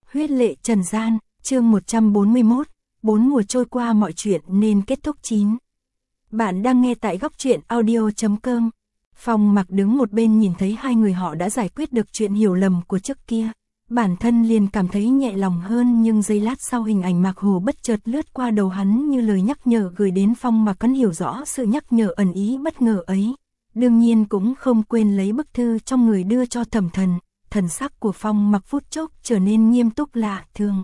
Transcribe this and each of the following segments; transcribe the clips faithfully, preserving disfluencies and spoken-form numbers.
Huyết lệ trần gian, chương một trăm bốn mươi mốt, bốn mùa trôi qua mọi chuyện nên kết thúc chín. Bạn đang nghe tại góc truyện audio chấm com. Phong Mặc đứng một bên nhìn thấy hai người họ đã giải quyết được chuyện hiểu lầm của trước kia. Bản thân liền cảm thấy nhẹ lòng hơn, nhưng giây lát sau hình ảnh Mạc Hồ bất chợt lướt qua đầu hắn như lời nhắc nhở gửi đến Phong Mặc. Hắn hiểu rõ sự nhắc nhở ẩn ý bất ngờ ấy. Đương nhiên cũng không quên lấy bức thư trong người đưa cho Thẩm Thần. Thần sắc của Phong Mặc phút chốc trở nên nghiêm túc lạ thường.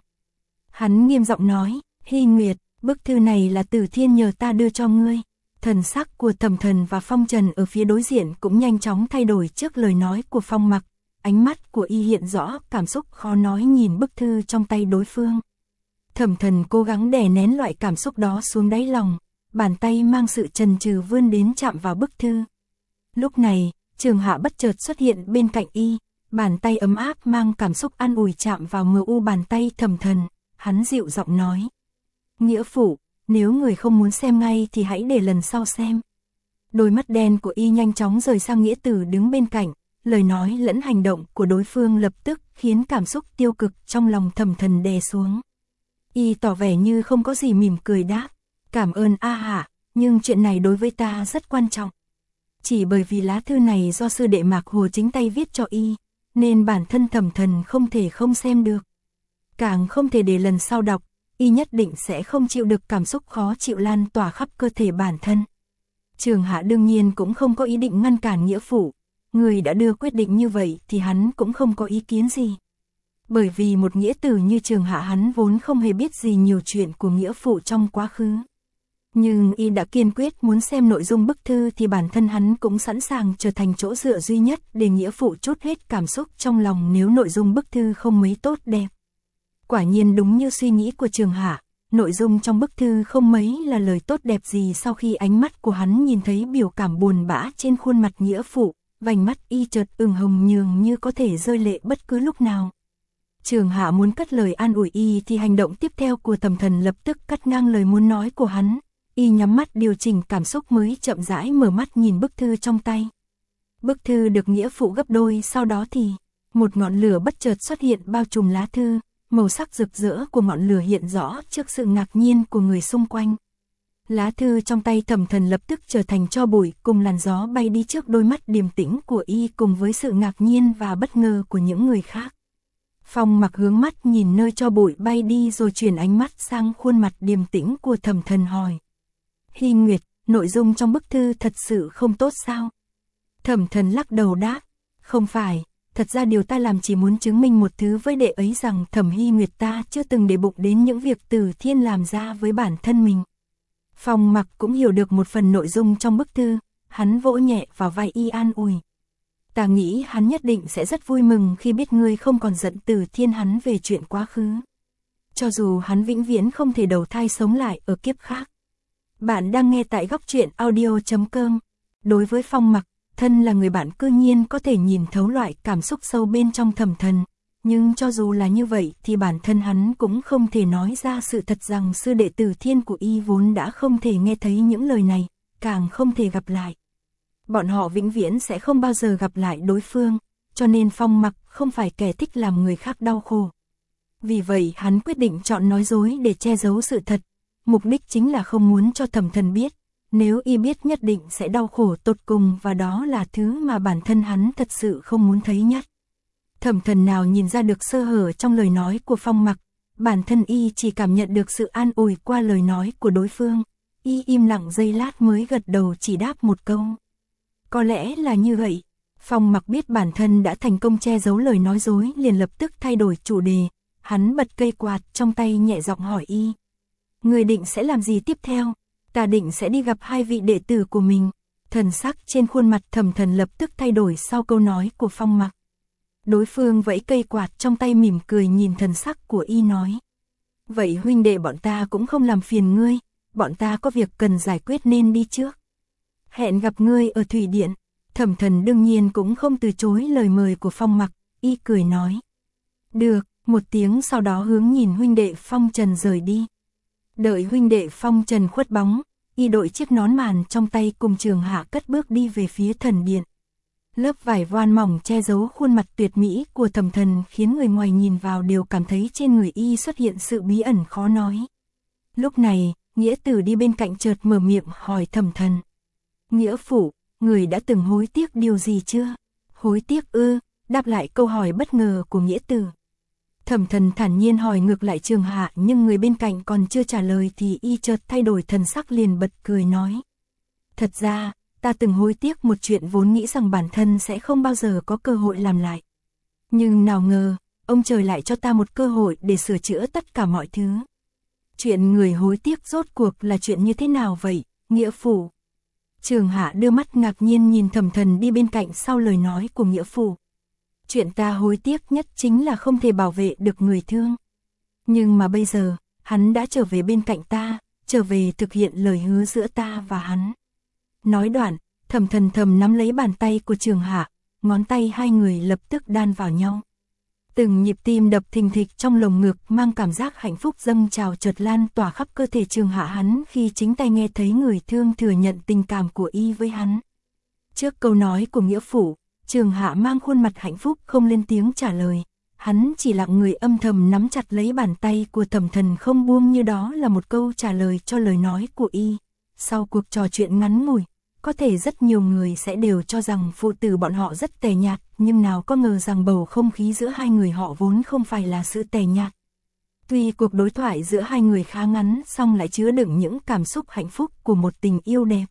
Hắn nghiêm giọng nói, Hy Nguyệt, bức thư này là Tử Thiên nhờ ta đưa cho ngươi. Thần sắc của Thẩm Thần và Phong Trần ở phía đối diện cũng nhanh chóng thay đổi trước lời nói của Phong Mặc. Ánh mắt của y hiện rõ cảm xúc khó nói nhìn bức thư trong tay đối phương. Thẩm Thần cố gắng đè nén loại cảm xúc đó xuống đáy lòng, bàn tay mang sự chần chừ vươn đến chạm vào bức thư. Lúc này, Trường Hạ bất chợt xuất hiện bên cạnh y, bàn tay ấm áp mang cảm xúc an ủi chạm vào mờ u bàn tay Thẩm Thần, hắn dịu giọng nói: "Nghĩa phụ, nếu người không muốn xem ngay thì hãy để lần sau xem." Đôi mắt đen của y nhanh chóng rời sang Nghĩa Tử đứng bên cạnh, lời nói lẫn hành động của đối phương lập tức khiến cảm xúc tiêu cực trong lòng Thẩm Thần đè xuống. Y tỏ vẻ như không có gì, mỉm cười đáp: "Cảm ơn A Hạ, nhưng chuyện này đối với ta rất quan trọng. Chỉ bởi vì lá thư này do sư đệ Mạc Hồ chính tay viết cho y, nên bản thân Thẩm Thần không thể không xem được. Càng không thể để lần sau đọc, y nhất định sẽ không chịu được cảm xúc khó chịu lan tỏa khắp cơ thể bản thân." Trường Hạ đương nhiên cũng không có ý định ngăn cản nghĩa phụ. Người đã đưa quyết định như vậy thì hắn cũng không có ý kiến gì. Bởi vì một nghĩa tử như Trường Hạ, hắn vốn không hề biết gì nhiều chuyện của nghĩa phụ trong quá khứ. Nhưng y đã kiên quyết muốn xem nội dung bức thư thì bản thân hắn cũng sẵn sàng trở thành chỗ dựa duy nhất để nghĩa phụ trút hết cảm xúc trong lòng nếu nội dung bức thư không mấy tốt đẹp. Quả nhiên đúng như suy nghĩ của Trường Hạ, nội dung trong bức thư không mấy là lời tốt đẹp gì. Sau khi ánh mắt của hắn nhìn thấy biểu cảm buồn bã trên khuôn mặt nghĩa phụ, vành mắt y chợt ửng hồng nhường như có thể rơi lệ bất cứ lúc nào. Trường Hạ muốn cất lời an ủi y thì hành động tiếp theo của Thẩm Thần lập tức cắt ngang lời muốn nói của hắn. Y nhắm mắt điều chỉnh cảm xúc mới chậm rãi mở mắt nhìn bức thư trong tay. Bức thư được nghĩa phụ gấp đôi, sau đó thì một ngọn lửa bất chợt xuất hiện bao trùm lá thư, màu sắc rực rỡ của ngọn lửa hiện rõ trước sự ngạc nhiên của người xung quanh. Lá thư trong tay Thẩm Thần lập tức trở thành tro bụi cùng làn gió bay đi trước đôi mắt điềm tĩnh của y cùng với sự ngạc nhiên và bất ngờ của những người khác. Phong Mặc hướng mắt nhìn nơi tro bụi bay đi rồi chuyển ánh mắt sang khuôn mặt điềm tĩnh của Thẩm Thần hỏi: "Hy Nguyệt, nội dung trong bức thư thật sự không tốt sao?" Thẩm Thần lắc đầu đáp: "Không phải, thật ra điều ta làm chỉ muốn chứng minh một thứ với đệ ấy, rằng Thẩm Hy Nguyệt ta chưa từng để bụng đến những việc Tử Thiên làm ra với bản thân mình." Phong Mặc cũng hiểu được một phần nội dung trong bức thư, hắn vỗ nhẹ vào vai y an ủi: "Ta nghĩ hắn nhất định sẽ rất vui mừng khi biết ngươi không còn giận Tử Thiên hắn về chuyện quá khứ. Cho dù hắn vĩnh viễn không thể đầu thai sống lại ở kiếp khác." Bạn đang nghe tại góc truyện audio chấm com. Đối với Phong Mặc, thân là người bạn cư nhiên có thể nhìn thấu loại cảm xúc sâu bên trong Thẩm Thần. Nhưng cho dù là như vậy thì bản thân hắn cũng không thể nói ra sự thật rằng sư đệ Tử Thiên của y vốn đã không thể nghe thấy những lời này, càng không thể gặp lại. Bọn họ vĩnh viễn sẽ không bao giờ gặp lại đối phương, cho nên Phong Mặc không phải kẻ thích làm người khác đau khổ. Vì vậy hắn quyết định chọn nói dối để che giấu sự thật, mục đích chính là không muốn cho Thẩm Thần biết. Nếu y biết nhất định sẽ đau khổ tột cùng, và đó là thứ mà bản thân hắn thật sự không muốn thấy nhất. Thẩm Thần nào nhìn ra được sơ hở trong lời nói của Phong Mặc, bản thân y chỉ cảm nhận được sự an ủi qua lời nói của đối phương. Y im lặng giây lát mới gật đầu chỉ đáp một câu: "Có lẽ là như vậy." Phong Mặc biết bản thân đã thành công che giấu lời nói dối, liền lập tức thay đổi chủ đề. Hắn bật cây quạt trong tay nhẹ giọng hỏi y: "Người định sẽ làm gì tiếp theo?" "Ta định sẽ đi gặp hai vị đệ tử của mình." Thần sắc trên khuôn mặt Thẩm Thần lập tức thay đổi sau câu nói của Phong Mặc. Đối phương vẫy cây quạt trong tay mỉm cười nhìn thần sắc của y nói: "Vậy huynh đệ bọn ta cũng không làm phiền ngươi, bọn ta có việc cần giải quyết nên đi trước. Hẹn gặp ngươi ở Thủy Điện." Thẩm Thần đương nhiên cũng không từ chối lời mời của Phong Mặc, y cười nói: "Được." Một tiếng sau đó hướng nhìn huynh đệ Phong Trần rời đi. Đợi huynh đệ Phong Trần khuất bóng, y đội chiếc nón màn trong tay cùng Trường Hạ cất bước đi về phía thần điện. Lớp vải voan mỏng che giấu khuôn mặt tuyệt mỹ của Thẩm Thần khiến người ngoài nhìn vào đều cảm thấy trên người y xuất hiện sự bí ẩn khó nói. Lúc này, Nghĩa Tử đi bên cạnh chợt mở miệng hỏi Thẩm Thần. Nghĩa phụ, người đã từng hối tiếc điều gì chưa? Hối tiếc ư? Đáp lại câu hỏi bất ngờ của Nghĩa Tử. Thẩm Thần thản nhiên hỏi ngược lại Trường Hạ, nhưng người bên cạnh còn chưa trả lời thì y chợt thay đổi thần sắc, liền bật cười nói. Thật ra, ta từng hối tiếc một chuyện vốn nghĩ rằng bản thân sẽ không bao giờ có cơ hội làm lại. Nhưng nào ngờ, ông trời lại cho ta một cơ hội để sửa chữa tất cả mọi thứ. Chuyện người hối tiếc rốt cuộc là chuyện như thế nào vậy, Nghĩa phụ? Trường Hạ đưa mắt ngạc nhiên nhìn Thẩm Thần đi bên cạnh sau lời nói của Nghĩa phụ. Chuyện ta hối tiếc nhất chính là không thể bảo vệ được người thương. Nhưng mà bây giờ, hắn đã trở về bên cạnh ta, trở về thực hiện lời hứa giữa ta và hắn. Nói đoạn, Thẩm Thần thầm nắm lấy bàn tay của Trường Hạ, ngón tay hai người lập tức đan vào nhau. Từng nhịp tim đập thình thịch trong lồng ngực mang cảm giác hạnh phúc dâng trào chợt lan tỏa khắp cơ thể Trường Hạ hắn khi chính tay nghe thấy người thương thừa nhận tình cảm của y với hắn. Trước câu nói của Nghĩa phụ, Trường Hạ mang khuôn mặt hạnh phúc không lên tiếng trả lời, hắn chỉ lặng người âm thầm nắm chặt lấy bàn tay của Thẩm Thần không buông như đó là một câu trả lời cho lời nói của y. Sau cuộc trò chuyện ngắn ngủi, có thể rất nhiều người sẽ đều cho rằng phụ tử bọn họ rất tẻ nhạt, nhưng nào có ngờ rằng bầu không khí giữa hai người họ vốn không phải là sự tẻ nhạt. Tuy cuộc đối thoại giữa hai người khá ngắn, song lại chứa đựng những cảm xúc hạnh phúc của một tình yêu đẹp.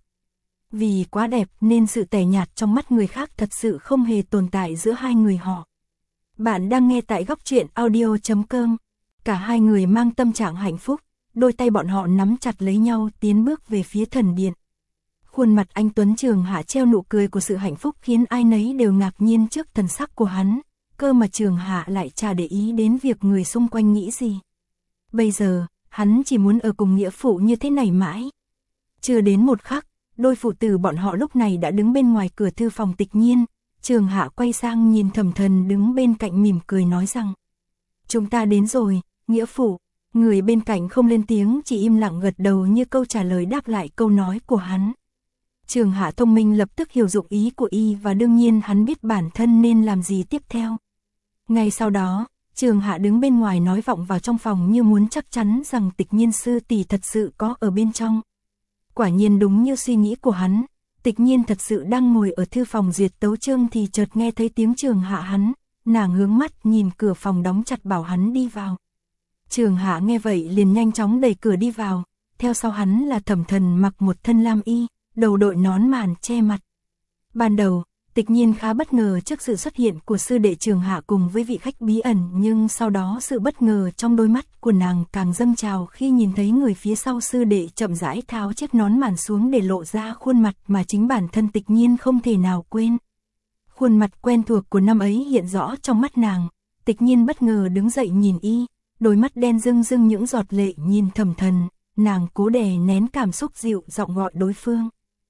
Vì quá đẹp nên sự tẻ nhạt trong mắt người khác thật sự không hề tồn tại giữa hai người họ. Bạn đang nghe tại góc truyện audio chấm com. Cả hai người mang tâm trạng hạnh phúc, đôi tay bọn họ nắm chặt lấy nhau tiến bước về phía thần điện. Khuôn mặt anh Tuấn Trường Hạ treo nụ cười của sự hạnh phúc khiến ai nấy đều ngạc nhiên trước thần sắc của hắn, cơ mà Trường Hạ lại chả để ý đến việc người xung quanh nghĩ gì. Bây giờ, hắn chỉ muốn ở cùng Nghĩa phụ như thế này mãi. Chưa đến một khắc, đôi phụ tử bọn họ lúc này đã đứng bên ngoài cửa thư phòng Tịch Nhiên. Trường Hạ quay sang nhìn Thẩm Thần đứng bên cạnh mỉm cười nói rằng: Chúng ta đến rồi, Nghĩa phụ. Người bên cạnh không lên tiếng, chỉ im lặng gật đầu như câu trả lời đáp lại câu nói của hắn. Trường Hạ thông minh lập tức hiểu dụng ý của y và đương nhiên hắn biết bản thân nên làm gì tiếp theo. Ngay sau đó, Trường Hạ đứng bên ngoài nói vọng vào trong phòng như muốn chắc chắn rằng Tịch Nhiên sư tỷ thật sự có ở bên trong. Quả nhiên đúng như suy nghĩ của hắn, Tịch Nhiên thật sự đang ngồi ở thư phòng duyệt tấu chương thì chợt nghe thấy tiếng Trường Hạ hắn, nàng hướng mắt nhìn cửa phòng đóng chặt bảo hắn đi vào. Trường Hạ nghe vậy liền nhanh chóng đẩy cửa đi vào, theo sau hắn là Thẩm Thần mặc một thân lam y, đầu đội nón màn che mặt. Ban đầu, Tịch Nhiên khá bất ngờ trước sự xuất hiện của sư đệ Trường Hạ cùng với vị khách bí ẩn, nhưng sau đó sự bất ngờ trong đôi mắt của nàng càng dâng trào khi nhìn thấy người phía sau sư đệ chậm rãi tháo chiếc nón màn xuống để lộ ra khuôn mặt mà chính bản thân Tịch Nhiên không thể nào quên. Khuôn mặt quen thuộc của năm ấy hiện rõ trong mắt nàng, Tịch Nhiên bất ngờ đứng dậy nhìn y, đôi mắt đen rưng rưng những giọt lệ nhìn Thẩm Thần, nàng cố đè nén cảm xúc dịu giọng gọi đối phương.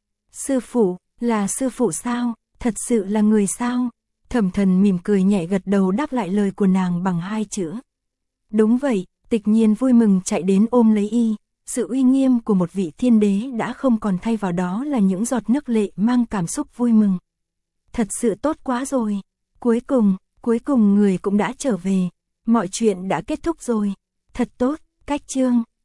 Sư phụ, là sư phụ sao? Thật sự là người sao? Thẩm Thần mỉm cười nhẹ gật đầu đáp lại lời của nàng bằng hai chữ. Đúng vậy, Tịch Nhiên vui mừng chạy đến ôm lấy y, sự uy nghiêm của một vị thiên đế đã không còn, thay vào đó là những giọt nước lệ mang cảm xúc vui mừng. Thật sự tốt quá rồi, cuối cùng, cuối cùng người cũng đã trở về, mọi chuyện đã kết thúc rồi, thật tốt, cách chương.